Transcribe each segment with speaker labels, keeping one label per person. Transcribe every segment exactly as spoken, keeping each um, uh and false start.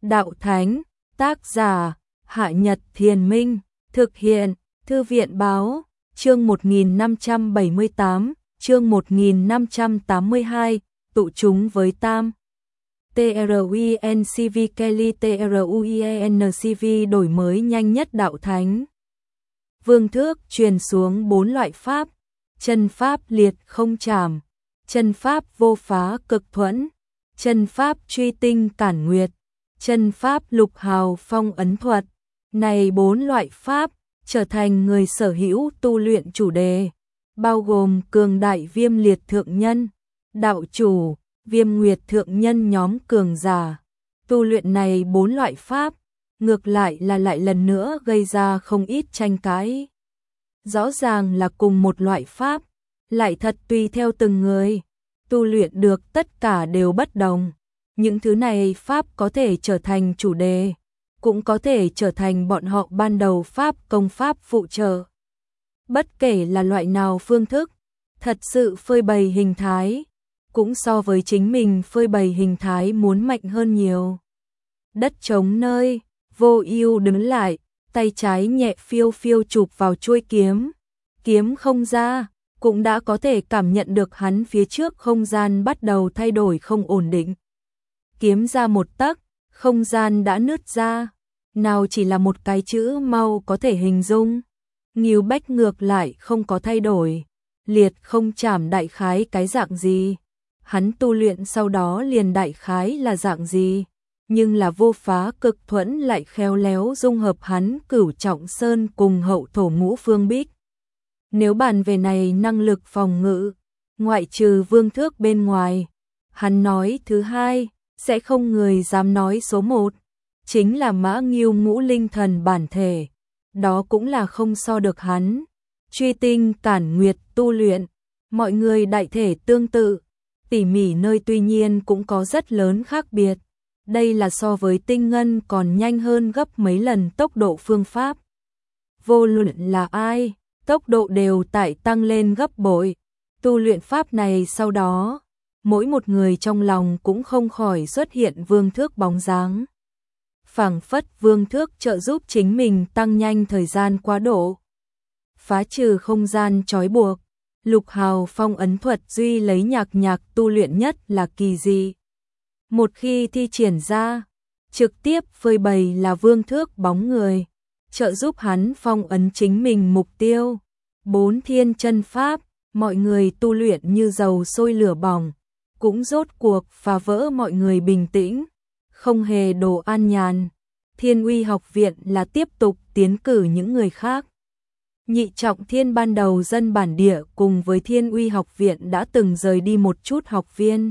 Speaker 1: Đạo Thánh, tác giả, Hạ Nhật Thiền Minh, thực hiện, Thư viện Báo, chương một nghìn năm trăm bảy mươi tám, chương một nghìn năm trăm tám mươi hai, tụ chúng với Tam. TRUINCV Kelly TRUIENCV đổi mới nhanh nhất Đạo Thánh. Vương Thước truyền xuống bốn loại pháp, chân pháp liệt không chảm, chân pháp vô phá cực thuẫn, chân pháp truy tinh cản nguyệt, chân pháp lục hào phong ấn thuật. Này bốn loại pháp trở thành người sở hữu tu luyện chủ đề, bao gồm cường đại viêm liệt thượng nhân, đạo chủ, viêm nguyệt thượng nhân nhóm cường giả. Tu luyện này bốn loại pháp, ngược lại là lại lần nữa gây ra không ít tranh cãi. Rõ ràng là cùng một loại pháp, lại thật tùy theo từng người, tu luyện được tất cả đều bất đồng. Những thứ này pháp có thể trở thành chủ đề, cũng có thể trở thành bọn họ ban đầu pháp công pháp phụ trợ. Bất kể là loại nào phương thức, thật sự phơi bày hình thái, cũng so với chính mình phơi bày hình thái muốn mạnh hơn nhiều. Đất trống nơi, Vô Ưu đứng lại, tay trái nhẹ phiêu phiêu chụp vào chuôi kiếm. Kiếm không ra, cũng đã có thể cảm nhận được hắn phía trước không gian bắt đầu thay đổi không ổn định. Kiếm ra một tấc, không gian đã nứt ra, nào chỉ là một cái chữ mau có thể hình dung. Ngưu Bách ngược lại không có thay đổi, liệt không chảm đại khái cái dạng gì, hắn tu luyện sau đó liền đại khái là dạng gì, nhưng là vô phá cực thuẫn lại khéo léo dung hợp hắn Cửu Trọng Sơn cùng hậu thổ ngũ phương bích. Nếu bàn về này năng lực phòng ngự, ngoại trừ Vương Thước bên ngoài, hắn nói thứ hai, sẽ không người dám nói số một, chính là Mã Ngưu ngũ linh thần bản thể, đó cũng là không so được hắn. Truy tinh cản nguyệt tu luyện, mọi người đại thể tương tự, tỉ mỉ nơi tuy nhiên cũng có rất lớn khác biệt. Đây là so với tinh ngân còn nhanh hơn gấp mấy lần tốc độ phương pháp. Vô luận là ai, tốc độ đều tại tăng lên gấp bội. Tu luyện pháp này sau đó, mỗi một người trong lòng cũng không khỏi xuất hiện Vương Thước bóng dáng. Phảng phất Vương Thước trợ giúp chính mình tăng nhanh thời gian quá độ, phá trừ không gian trói buộc. Lục hào phong ấn thuật duy lấy nhạc nhạc tu luyện nhất là kỳ dị. Một khi thi triển ra, trực tiếp phơi bày là Vương Thước bóng người, trợ giúp hắn phong ấn chính mình mục tiêu. Bốn thiên chân pháp, mọi người tu luyện như dầu sôi lửa bỏng, cũng rốt cuộc phá vỡ mọi người bình tĩnh, không hề đồ an nhàn. Thiên Uy học viện là tiếp tục tiến cử những người khác. Nhị Trọng Thiên ban đầu dân bản địa cùng với Thiên Uy học viện đã từng rời đi một chút học viên.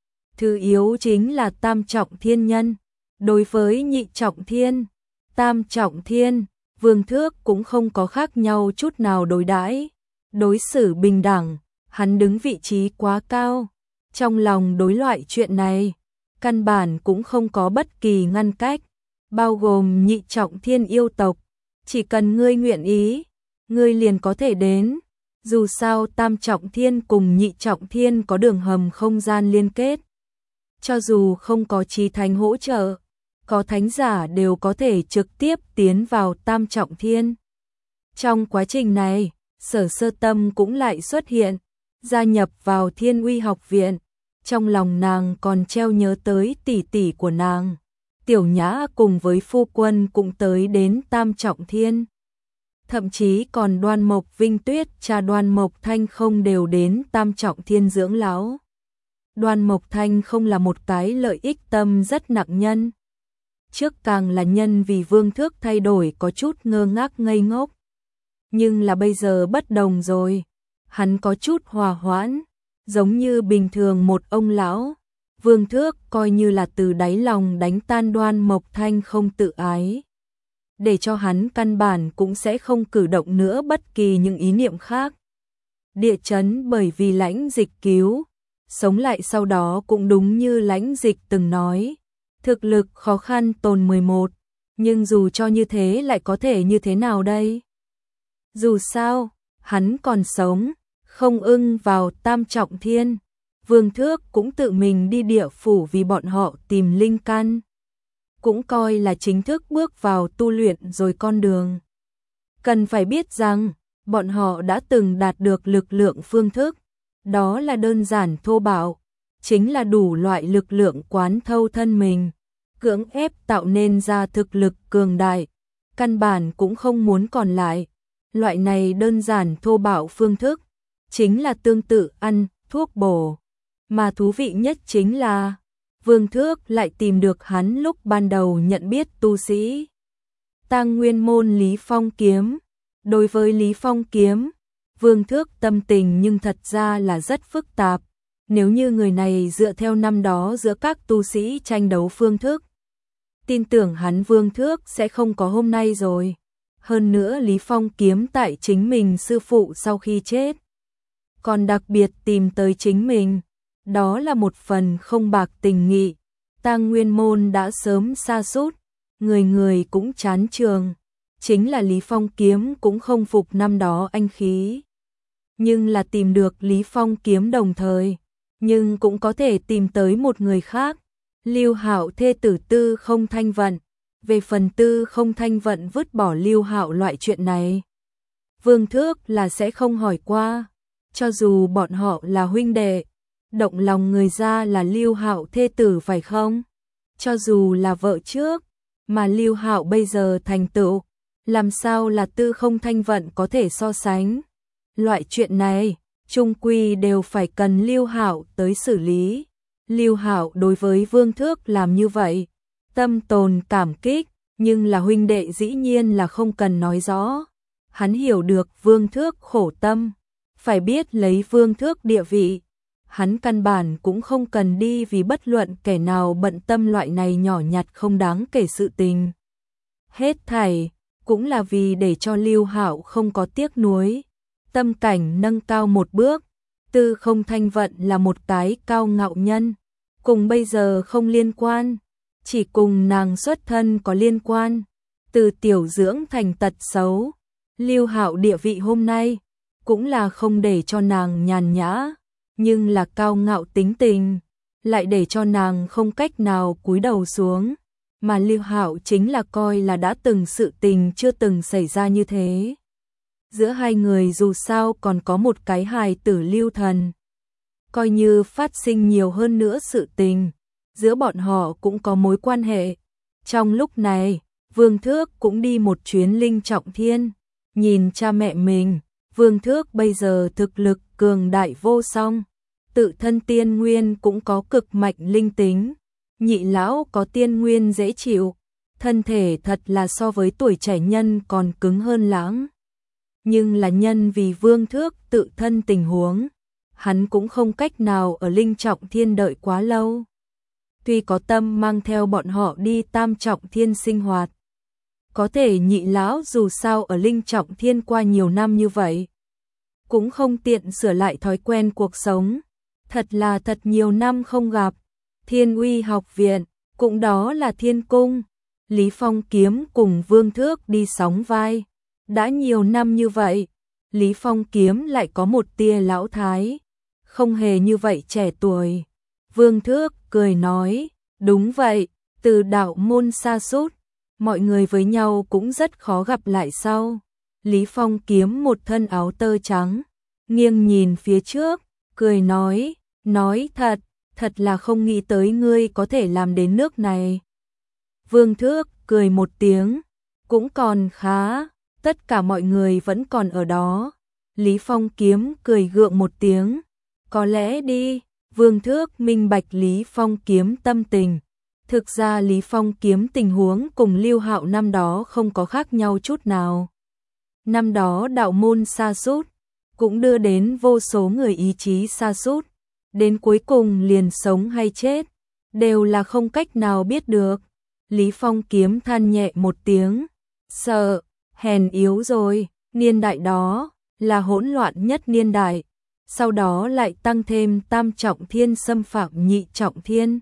Speaker 1: Thứ yếu chính là Tam Trọng Thiên nhân. Đối với Nhị Trọng Thiên, Tam Trọng Thiên, Vương Thước cũng không có khác nhau chút nào đối đãi, đối xử bình đẳng, hắn đứng vị trí quá cao. Trong lòng đối loại chuyện này, căn bản cũng không có bất kỳ ngăn cách, bao gồm Nhị Trọng Thiên yêu tộc, chỉ cần ngươi nguyện ý, ngươi liền có thể đến. Dù sao Tam Trọng Thiên cùng Nhị Trọng Thiên có đường hầm không gian liên kết, cho dù không có chí thánh hỗ trợ, có thánh giả đều có thể trực tiếp tiến vào Tam Trọng Thiên. Trong quá trình này, Sở Sơ Tâm cũng lại xuất hiện, gia nhập vào Thiên Uy học viện. Trong lòng nàng còn treo nhớ tới tỷ tỷ của nàng, Tiểu Nhã cùng với phu quân cũng tới đến Tam Trọng Thiên. Thậm chí còn Đoan Mộc Vinh Tuyết, cha Đoan Mộc Thanh không đều đến Tam Trọng Thiên dưỡng lão. Đoan Mộc Thanh không là một cái lợi ích tâm rất nặng nhân. Trước càng là nhân vì Vương Thước thay đổi có chút ngơ ngác ngây ngốc. Nhưng là bây giờ bất đồng rồi, hắn có chút hòa hoãn, giống như bình thường một ông lão. Vương Thước coi như là từ đáy lòng đánh tan Đoan Mộc Thanh không tự ái, để cho hắn căn bản cũng sẽ không cử động nữa bất kỳ những ý niệm khác. Địa chấn bởi vì Lãnh Dịch cứu, sống lại sau đó cũng đúng như Lãnh Dịch từng nói, thực lực khó khăn tồn mười một, nhưng dù cho như thế lại có thể như thế nào đây? Dù sao, hắn còn sống, không ưng vào Tam Trọng Thiên. Vương Thước cũng tự mình đi địa phủ vì bọn họ tìm linh căn. cũng coi là chính thức bước vào tu luyện rồi con đường. Cần phải biết rằng, bọn họ đã từng đạt được lực lượng phương thức, đó là đơn giản thô bạo, chính là đủ loại lực lượng quán thâu thân mình, cưỡng ép tạo nên ra thực lực cường đại, căn bản cũng không muốn còn lại. Loại này đơn giản thô bạo phương thức, chính là tương tự ăn thuốc bổ, mà thú vị nhất chính là Vương Thước lại tìm được hắn lúc ban đầu nhận biết tu sĩ Tang Nguyên môn Lý Phong Kiếm. Đối với Lý Phong Kiếm, Vương Thước tâm tình nhưng thật ra là rất phức tạp. Nếu như người này dựa theo năm đó giữa các tu sĩ tranh đấu phương thức, tin tưởng hắn Vương Thước sẽ không có hôm nay rồi. Hơn nữa Lý Phong Kiếm tại chính mình sư phụ sau khi chết, còn đặc biệt tìm tới chính mình, đó là một phần không bạc tình nghị. Tang Nguyên môn đã sớm sa sút, người người cũng chán trường, chính là Lý Phong Kiếm cũng không phục năm đó anh khí. Nhưng là tìm được Lý Phong Kiếm đồng thời, nhưng cũng có thể tìm tới một người khác, Lưu Hạo thê tử Tư Không Thanh Vận. Về phần Tư Không Thanh Vận vứt bỏ Lưu Hạo loại chuyện này, Vương Thước là sẽ không hỏi qua, cho dù bọn họ là huynh đệ, động lòng người ra là Lưu Hạo thê tử phải không? Cho dù là vợ trước, mà Lưu Hạo bây giờ thành tựu, làm sao là Tư Không Thanh Vận có thể so sánh? Loại chuyện này, chung quy đều phải cần Lưu Hạo tới xử lý. Lưu Hạo đối với Vương Thước làm như vậy, tâm tồn cảm kích, nhưng là huynh đệ dĩ nhiên là không cần nói rõ. Hắn hiểu được Vương Thước khổ tâm, phải biết lấy Vương Thước địa vị, hắn căn bản cũng không cần đi vì bất luận kẻ nào bận tâm loại này nhỏ nhặt không đáng kể sự tình. Hết thảy cũng là vì để cho Lưu Hạo không có tiếc nuối, tâm cảnh nâng cao một bước. Tư Không Thanh Vận là một cái cao ngạo nhân, cùng bây giờ không liên quan, chỉ cùng nàng xuất thân có liên quan. Từ tiểu dưỡng thành tật xấu, Lưu Hạo địa vị hôm nay cũng là không để cho nàng nhàn nhã, nhưng là cao ngạo tính tình lại để cho nàng không cách nào cúi đầu xuống, mà Lưu Hạo chính là coi là đã từng sự tình chưa từng xảy ra như thế. Giữa hai người dù sao còn có một cái hài tử Lưu Thần, coi như phát sinh nhiều hơn nữa sự tình, giữa bọn họ cũng có mối quan hệ. Trong lúc này, Vương Thước cũng đi một chuyến Linh Trọng Thiên, nhìn cha mẹ mình. Vương Thước bây giờ thực lực cường đại vô song, tự thân tiên nguyên cũng có cực mạnh linh tính, nhị lão có tiên nguyên dễ chịu, thân thể thật là so với tuổi trẻ nhân còn cứng hơn lãng. Nhưng là nhân vì Vương Thước tự thân tình huống, hắn cũng không cách nào ở Linh Trọng Thiên đợi quá lâu. Tuy có tâm mang theo bọn họ đi Tam Trọng Thiên sinh hoạt, có thể nhị lão dù sao ở Linh Trọng Thiên qua nhiều năm như vậy, cũng không tiện sửa lại thói quen cuộc sống. Thật là thật nhiều năm không gặp. Thiên Uy học viện, cũng đó là Thiên Cung, Lý Phong Kiếm cùng Vương Thước đi sóng vai. Đã nhiều năm như vậy, Lý Phong Kiếm lại có một tia lão thái, không hề như vậy trẻ tuổi. Vương Thước cười nói, đúng vậy, từ đạo môn sa sút, mọi người với nhau cũng rất khó gặp lại sau. Lý Phong Kiếm một thân áo tơ trắng, nghiêng nhìn phía trước, cười nói, nói thật, thật là không nghĩ tới ngươi có thể làm đến nước này. Vương Thước cười một tiếng, cũng còn khá, tất cả mọi người vẫn còn ở đó. Lý Phong Kiếm cười gượng một tiếng, có lẽ đi. Vương Thước minh bạch Lý Phong Kiếm tâm tình. Thực ra Lý Phong Kiếm tình huống cùng Lưu Hạo năm đó không có khác nhau chút nào. Năm đó đạo môn sa sút cũng đưa đến vô số người ý chí sa sút, đến cuối cùng liền sống hay chết đều là không cách nào biết được. Lý Phong Kiếm than nhẹ một tiếng, sợ, hèn yếu rồi. Niên đại đó là hỗn loạn nhất niên đại, sau đó lại tăng thêm Tam Trọng Thiên xâm phạm Nhị Trọng Thiên,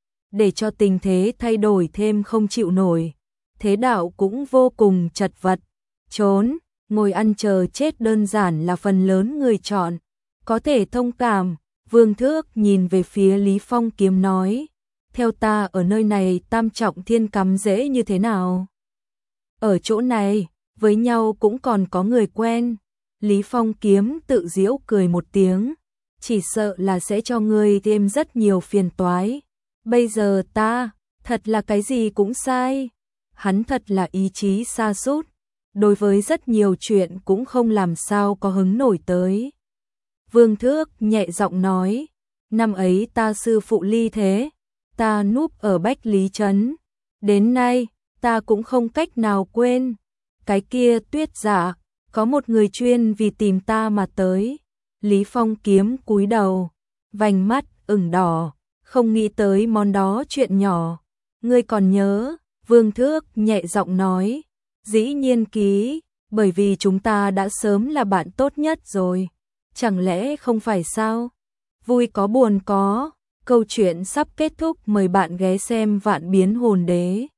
Speaker 1: để cho tình thế thay đổi thêm không chịu nổi. Thế đạo cũng vô cùng chật vật, trốn, ngồi ăn chờ chết đơn giản là phần lớn người chọn, có thể thông cảm. Vương Thước nhìn về phía Lý Phong Kiếm nói, theo ta ở nơi này tam trọng thiên cắm rễ như thế nào? Ở chỗ này, với nhau cũng còn có người quen. Lý Phong Kiếm tự giễu cười một tiếng, chỉ sợ là sẽ cho ngươi thêm rất nhiều phiền toái. Bây giờ ta, thật là cái gì cũng sai. Hắn thật là ý chí sa sút, đối với rất nhiều chuyện cũng không làm sao có hứng nổi tới. Vương Thước nhẹ giọng nói, năm ấy ta sư phụ ly thế, ta núp ở Bách Lý Trấn, đến nay ta cũng không cách nào quên. Cái kia Tuyết Dạ, có một người chuyên vì tìm ta mà tới. Lý Phong Kiếm cúi đầu, vành mắt ửng đỏ, không nghĩ tới món đó chuyện nhỏ. Ngươi còn nhớ? Vương Thước nhẹ giọng nói, dĩ nhiên ký, bởi vì chúng ta đã sớm là bạn tốt nhất rồi. Chẳng lẽ không phải sao? Vui có buồn có, câu chuyện sắp kết thúc, mời bạn ghé xem Vạn Biến Hồn Đế.